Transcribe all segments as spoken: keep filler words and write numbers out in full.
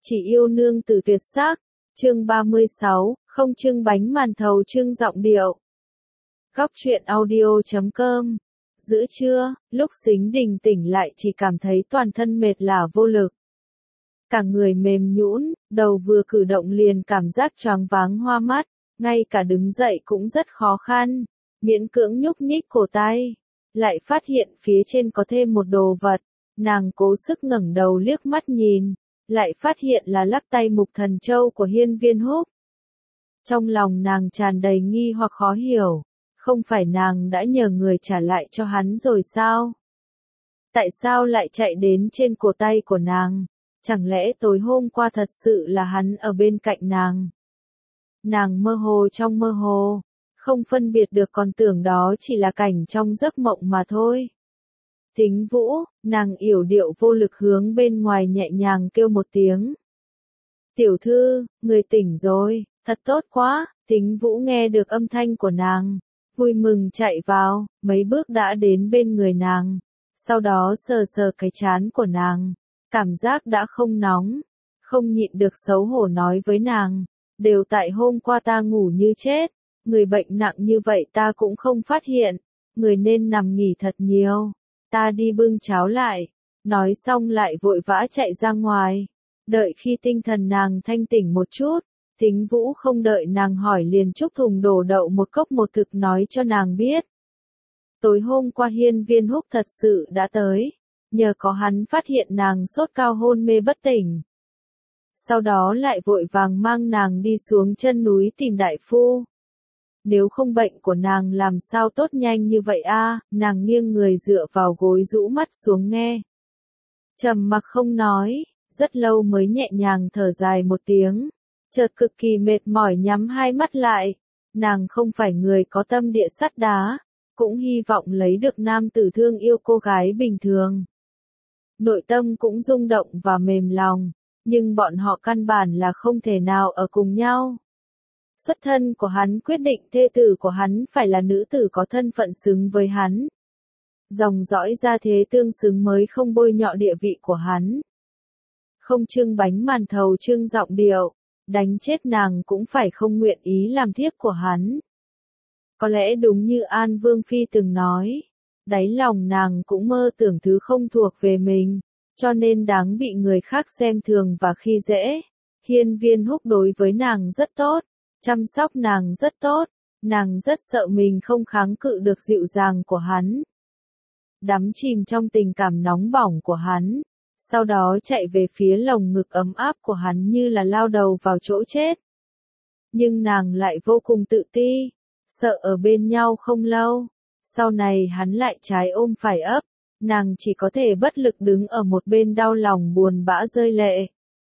Chỉ yêu nương tử tuyệt sắc, chương ba mươi sáu, không trưng bánh màn thầu trưng giọng điệu. Góc truyện audio chấm com. Giữa trưa, lúc Sính Đình tỉnh lại chỉ cảm thấy toàn thân mệt lả vô lực. Cả người mềm nhũn, đầu vừa cử động liền cảm giác choáng váng hoa mắt, ngay cả đứng dậy cũng rất khó khăn, miễn cưỡng nhúc nhích cổ tay. Lại phát hiện phía trên có thêm một đồ vật, nàng cố sức ngẩng đầu liếc mắt nhìn, lại phát hiện là lắc tay mục thần châu của Hiên Viên Húc. Trong lòng nàng tràn đầy nghi hoặc khó hiểu, không phải nàng đã nhờ người trả lại cho hắn rồi sao? Tại sao lại chạy đến trên cổ tay của nàng? Chẳng lẽ tối hôm qua thật sự là hắn ở bên cạnh nàng? Nàng mơ hồ trong mơ hồ, không phân biệt được, còn tưởng đó chỉ là cảnh trong giấc mộng mà thôi. Thính Vũ, nàng yểu điệu vô lực hướng bên ngoài nhẹ nhàng kêu một tiếng. Tiểu thư, người tỉnh rồi, thật tốt quá. Thính Vũ nghe được âm thanh của nàng, vui mừng chạy vào, mấy bước đã đến bên người nàng, sau đó sờ sờ cái trán của nàng, cảm giác đã không nóng, không nhịn được xấu hổ nói với nàng, đều tại hôm qua ta ngủ như chết, người bệnh nặng như vậy ta cũng không phát hiện, người nên nằm nghỉ thật nhiều. Ta đi bưng cháo lại, nói xong lại vội vã chạy ra ngoài, đợi khi tinh thần nàng thanh tỉnh một chút, Thính Vũ không đợi nàng hỏi liền chúc thùng đổ đậu một cốc một thực nói cho nàng biết. Tối hôm qua Hiên Viên Húc thật sự đã tới, nhờ có hắn phát hiện nàng sốt cao hôn mê bất tỉnh. Sau đó lại vội vàng mang nàng đi xuống chân núi tìm đại phu. Nếu không bệnh của nàng làm sao tốt nhanh như vậy a? À? Nàng nghiêng người dựa vào gối rũ mắt xuống nghe. Trầm mặc không nói, rất lâu mới nhẹ nhàng thở dài một tiếng, chợt cực kỳ mệt mỏi nhắm hai mắt lại. Nàng không phải người có tâm địa sắt đá, cũng hy vọng lấy được nam tử thương yêu cô gái bình thường. Nội tâm cũng rung động và mềm lòng, nhưng bọn họ căn bản là không thể nào ở cùng nhau. Xuất thân của hắn quyết định thê tử của hắn phải là nữ tử có thân phận xứng với hắn. Dòng dõi gia thế tương xứng mới không bôi nhọ địa vị của hắn. Không trưng bánh màn thầu trưng giọng điệu, đánh chết nàng cũng phải không nguyện ý làm thiếp của hắn. Có lẽ đúng như An Vương Phi từng nói, đáy lòng nàng cũng mơ tưởng thứ không thuộc về mình, cho nên đáng bị người khác xem thường và khi dễ. Hiên Viên Húc đối với nàng rất tốt, chăm sóc nàng rất tốt, nàng rất sợ mình không kháng cự được dịu dàng của hắn. Đắm chìm trong tình cảm nóng bỏng của hắn, sau đó chạy về phía lồng ngực ấm áp của hắn như là lao đầu vào chỗ chết. Nhưng nàng lại vô cùng tự ti, sợ ở bên nhau không lâu, sau này hắn lại trái ôm phải ấp, nàng chỉ có thể bất lực đứng ở một bên đau lòng buồn bã rơi lệ.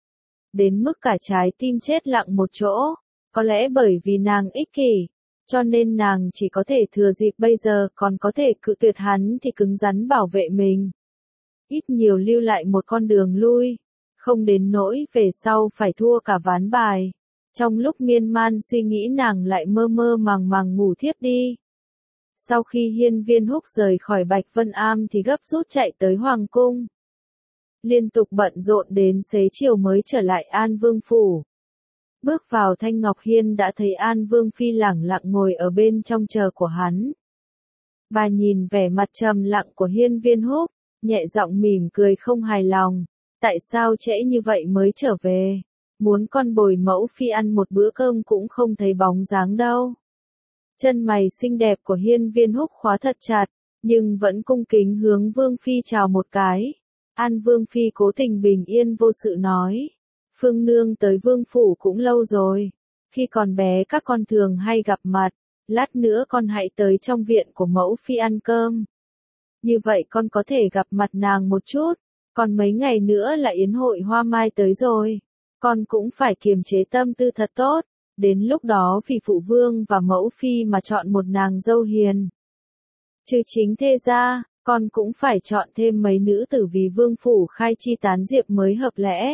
Đến mức cả trái tim chết lặng một chỗ. Có lẽ bởi vì nàng ích kỷ, cho nên nàng chỉ có thể thừa dịp bây giờ còn có thể cự tuyệt hắn thì cứng rắn bảo vệ mình. Ít nhiều lưu lại một con đường lui, không đến nỗi về sau phải thua cả ván bài. Trong lúc miên man suy nghĩ nàng lại mơ mơ màng màng ngủ thiếp đi. Sau khi Hiên Viên Húc rời khỏi Bạch Vân Am thì gấp rút chạy tới Hoàng Cung. Liên tục bận rộn đến xế chiều mới trở lại An Vương Phủ. Bước vào Thanh Ngọc Hiên đã thấy An Vương Phi lẳng lặng ngồi ở bên trong chờ của hắn. Bà nhìn vẻ mặt trầm lặng của Hiên Viên Húc, nhẹ giọng mỉm cười không hài lòng. Tại sao trễ như vậy mới trở về? Muốn con bồi mẫu phi ăn một bữa cơm cũng không thấy bóng dáng đâu. Chân mày xinh đẹp của Hiên Viên Húc khóa thật chặt, nhưng vẫn cung kính hướng Vương Phi chào một cái. An Vương Phi cố tình bình yên vô sự nói. Phương nương tới vương phủ cũng lâu rồi, khi còn bé các con thường hay gặp mặt, lát nữa con hãy tới trong viện của mẫu phi ăn cơm. Như vậy con có thể gặp mặt nàng một chút, còn mấy ngày nữa là yến hội hoa mai tới rồi, con cũng phải kiềm chế tâm tư thật tốt, đến lúc đó vì phụ vương và mẫu phi mà chọn một nàng dâu hiền. Chứ chính thê gia, con cũng phải chọn thêm mấy nữ tử vì vương phủ khai chi tán diệp mới hợp lẽ.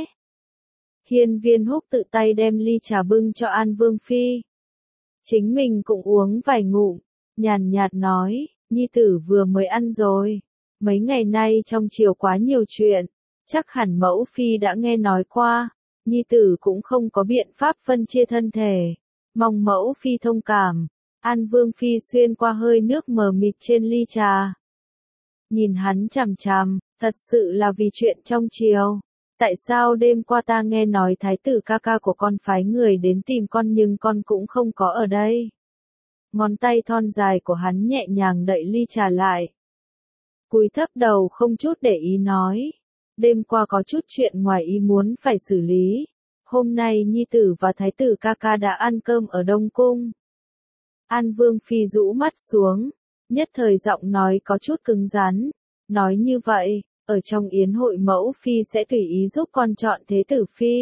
Hiên Viên Húc tự tay đem ly trà bưng cho An Vương Phi. Chính mình cũng uống vài ngụm, nhàn nhạt nói, nhi tử vừa mới ăn rồi. Mấy ngày nay trong triều quá nhiều chuyện, chắc hẳn mẫu Phi đã nghe nói qua, nhi tử cũng không có biện pháp phân chia thân thể, mong mẫu phi thông cảm. An Vương Phi xuyên qua hơi nước mờ mịt trên ly trà. Nhìn hắn chằm chằm, thật sự là vì chuyện trong triều. Tại sao đêm qua ta nghe nói thái tử ca ca của con phái người đến tìm con nhưng con cũng không có ở đây. Ngón tay thon dài của hắn nhẹ nhàng đậy ly trà lại. Cúi thấp đầu không chút để ý nói. Đêm qua có chút chuyện ngoài ý muốn phải xử lý. Hôm nay nhi tử và thái tử ca ca đã ăn cơm ở Đông Cung. An Vương Phi rũ mắt xuống, nhất thời giọng nói có chút cứng rắn. Nói như vậy, ở trong yến hội mẫu Phi sẽ tùy ý giúp con chọn thế tử Phi.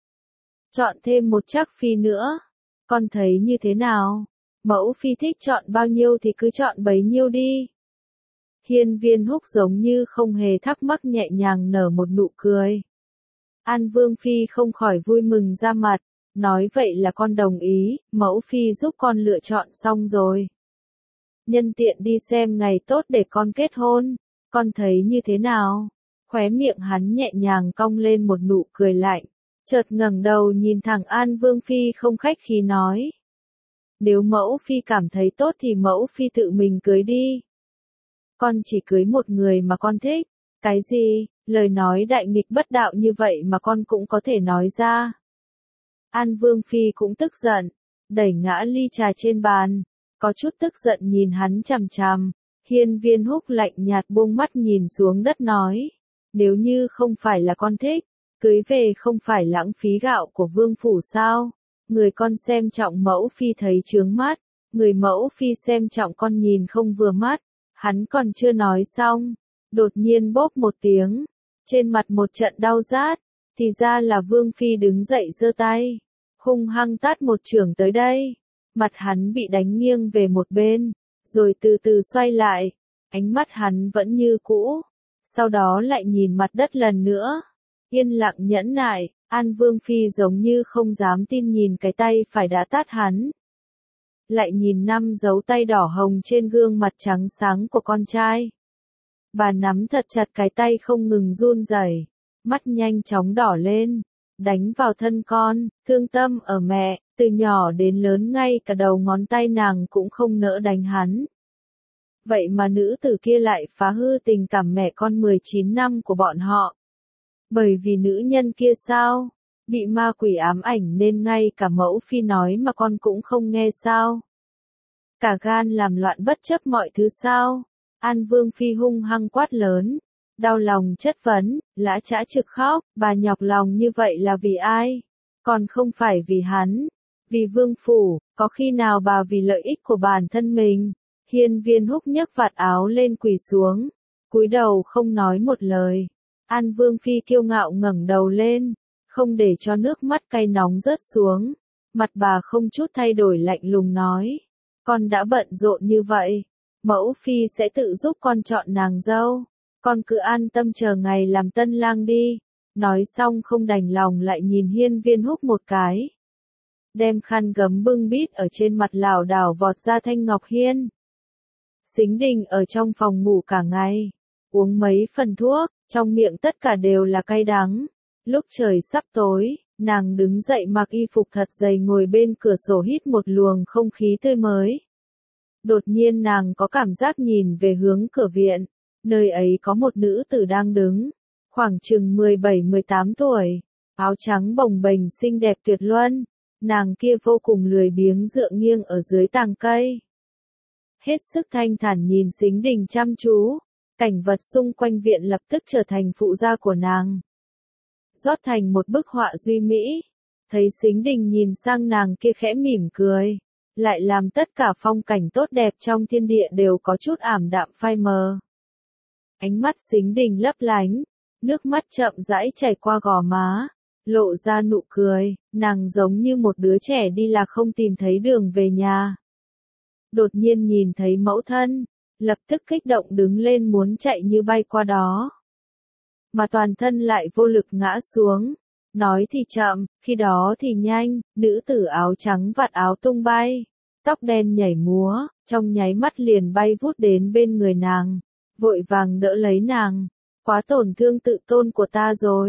Chọn thêm một trác Phi nữa. Con thấy như thế nào? Mẫu Phi thích chọn bao nhiêu thì cứ chọn bấy nhiêu đi. Hiên Viên Húc giống như không hề thắc mắc nhẹ nhàng nở một nụ cười. An Vương Phi không khỏi vui mừng ra mặt, nói vậy là con đồng ý, mẫu Phi giúp con lựa chọn xong rồi. Nhân tiện đi xem ngày tốt để con kết hôn, con thấy như thế nào? Khóe miệng hắn nhẹ nhàng cong lên một nụ cười lạnh, chợt ngẩng đầu nhìn thẳng An Vương Phi không khách khí nói. Nếu mẫu Phi cảm thấy tốt thì mẫu Phi tự mình cưới đi. Con chỉ cưới một người mà con thích. Cái gì, lời nói đại nghịch bất đạo như vậy mà con cũng có thể nói ra. An Vương Phi cũng tức giận, đẩy ngã ly trà trên bàn, có chút tức giận nhìn hắn chằm chằm. Hiên Viên Húc lạnh nhạt buông mắt nhìn xuống đất nói, nếu như không phải là con thích, cưới về không phải lãng phí gạo của vương phủ sao? Người con xem trọng mẫu Phi thấy chướng mắt, người mẫu Phi xem trọng con nhìn không vừa mắt. Hắn còn chưa nói xong, đột nhiên bốp một tiếng, trên mặt một trận đau rát, thì ra là Vương Phi đứng dậy giơ tay, hung hăng tát một chưởng tới đây. Mặt hắn bị đánh nghiêng về một bên, rồi từ từ xoay lại, ánh mắt hắn vẫn như cũ, sau đó lại nhìn mặt đất lần nữa, yên lặng nhẫn nại. An Vương Phi giống như không dám tin nhìn cái tay phải đã tát hắn. Lại nhìn năm dấu tay đỏ hồng trên gương mặt trắng sáng của con trai. Bà nắm thật chặt cái tay không ngừng run rẩy, mắt nhanh chóng đỏ lên, đánh vào thân con, thương tâm ở mẹ, từ nhỏ đến lớn ngay cả đầu ngón tay nàng cũng không nỡ đánh hắn. Vậy mà nữ tử kia lại phá hư tình cảm mẹ con mười chín năm của bọn họ. Bởi vì nữ nhân kia sao? Bị ma quỷ ám ảnh nên ngay cả mẫu Phi nói mà con cũng không nghe sao? Cả gan làm loạn bất chấp mọi thứ sao? An Vương Phi hung hăng quát lớn, đau lòng chất vấn, lã chã trực khóc, bà nhọc lòng như vậy là vì ai? Còn không phải vì hắn, vì vương phủ, có khi nào bà vì lợi ích của bản thân mình? Hiên Viên Húc nhấc vạt áo lên quỳ xuống, cúi đầu không nói một lời. An Vương Phi kiêu ngạo ngẩng đầu lên, không để cho nước mắt cay nóng rớt xuống, mặt bà không chút thay đổi lạnh lùng nói, con đã bận rộn như vậy, mẫu Phi sẽ tự giúp con chọn nàng dâu, con cứ an tâm chờ ngày làm tân lang đi. Nói xong không đành lòng lại nhìn Hiên Viên Húc một cái, đem khăn gấm bưng bít ở trên mặt lảo đảo vọt ra Thanh Ngọc Hiên. Sính Đình ở trong phòng ngủ cả ngày, uống mấy phần thuốc, trong miệng tất cả đều là cay đắng. Lúc trời sắp tối, nàng đứng dậy mặc y phục thật dày ngồi bên cửa sổ hít một luồng không khí tươi mới. Đột nhiên nàng có cảm giác nhìn về hướng cửa viện, nơi ấy có một nữ tử đang đứng, khoảng chừng mười bảy mười tám tuổi, áo trắng bồng bềnh xinh đẹp tuyệt luân, nàng kia vô cùng lười biếng dựa nghiêng ở dưới tàng cây. Hết sức thanh thản nhìn Sính Đình chăm chú, cảnh vật xung quanh viện lập tức trở thành phụ gia của nàng. Rót thành một bức họa duy mỹ, thấy Sính Đình nhìn sang nàng kia khẽ mỉm cười, lại làm tất cả phong cảnh tốt đẹp trong thiên địa đều có chút ảm đạm phai mờ. Ánh mắt Sính Đình lấp lánh, nước mắt chậm rãi chảy qua gò má, lộ ra nụ cười, nàng giống như một đứa trẻ đi lạc không tìm thấy đường về nhà. Đột nhiên nhìn thấy mẫu thân, lập tức kích động đứng lên muốn chạy như bay qua đó. Mà toàn thân lại vô lực ngã xuống, nói thì chậm, khi đó thì nhanh, nữ tử áo trắng vạt áo tung bay, tóc đen nhảy múa, trong nháy mắt liền bay vút đến bên người nàng, vội vàng đỡ lấy nàng, quá tổn thương tự tôn của ta rồi.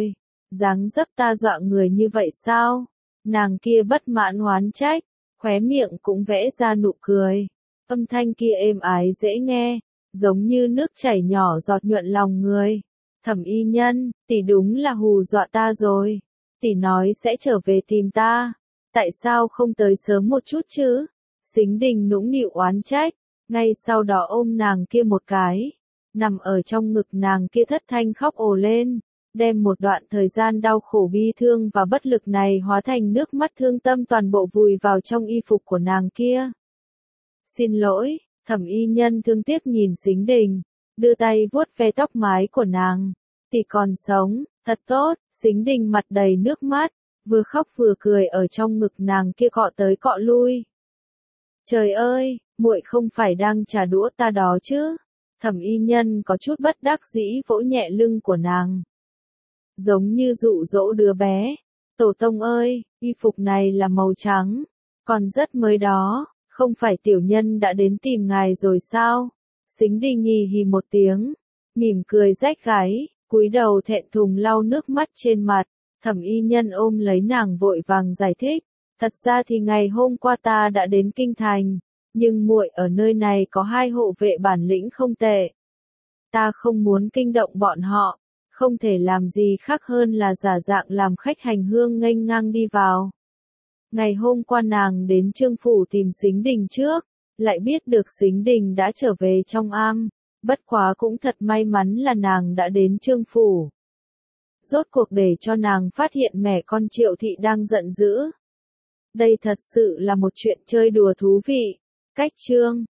Dáng dấp ta dọa người như vậy sao? Nàng kia bất mãn oán trách, khóe miệng cũng vẽ ra nụ cười. Âm thanh kia êm ái dễ nghe, giống như nước chảy nhỏ giọt nhuận lòng người. Thẩm y nhân, tỷ đúng là hù dọa ta rồi. Tỷ nói sẽ trở về tìm ta. Tại sao không tới sớm một chút chứ? Sính Đình nũng nịu oán trách, ngay sau đó ôm nàng kia một cái. Nằm ở trong ngực nàng kia thất thanh khóc ồ lên, đem một đoạn thời gian đau khổ bi thương và bất lực này hóa thành nước mắt thương tâm toàn bộ vùi vào trong y phục của nàng kia. Xin lỗi, thẩm y nhân thương tiếc nhìn Sính Đình, đưa tay vuốt ve tóc mái của nàng. Tỷ còn sống, thật tốt. Sính Đình mặt đầy nước mắt, vừa khóc vừa cười ở trong ngực nàng kia cọ tới cọ lui. Trời ơi, muội không phải đang trả đũa ta đó chứ? Thẩm y nhân có chút bất đắc dĩ vỗ nhẹ lưng của nàng. Giống như dụ dỗ đứa bé. Tổ tông ơi, y phục này là màu trắng, còn rất mới đó, không phải tiểu nhân đã đến tìm ngài rồi sao? Sính Đình nhì hì một tiếng, mỉm cười rách gáy, cúi đầu thẹn thùng lau nước mắt trên mặt. Thẩm y nhân ôm lấy nàng vội vàng giải thích, thật ra thì ngày hôm qua ta đã đến kinh thành, nhưng muội ở nơi này có hai hộ vệ bản lĩnh không tệ. Ta không muốn kinh động bọn họ, không thể làm gì khác hơn là giả dạng làm khách hành hương nghênh ngang đi vào. Ngày hôm qua nàng đến Trương phủ tìm Sính Đình trước, lại biết được Sính Đình đã trở về trong am, bất quá cũng thật may mắn là nàng đã đến Trương phủ. Rốt cuộc để cho nàng phát hiện mẹ con Triệu thị đang giận dữ. Đây thật sự là một chuyện chơi đùa thú vị. Cách chương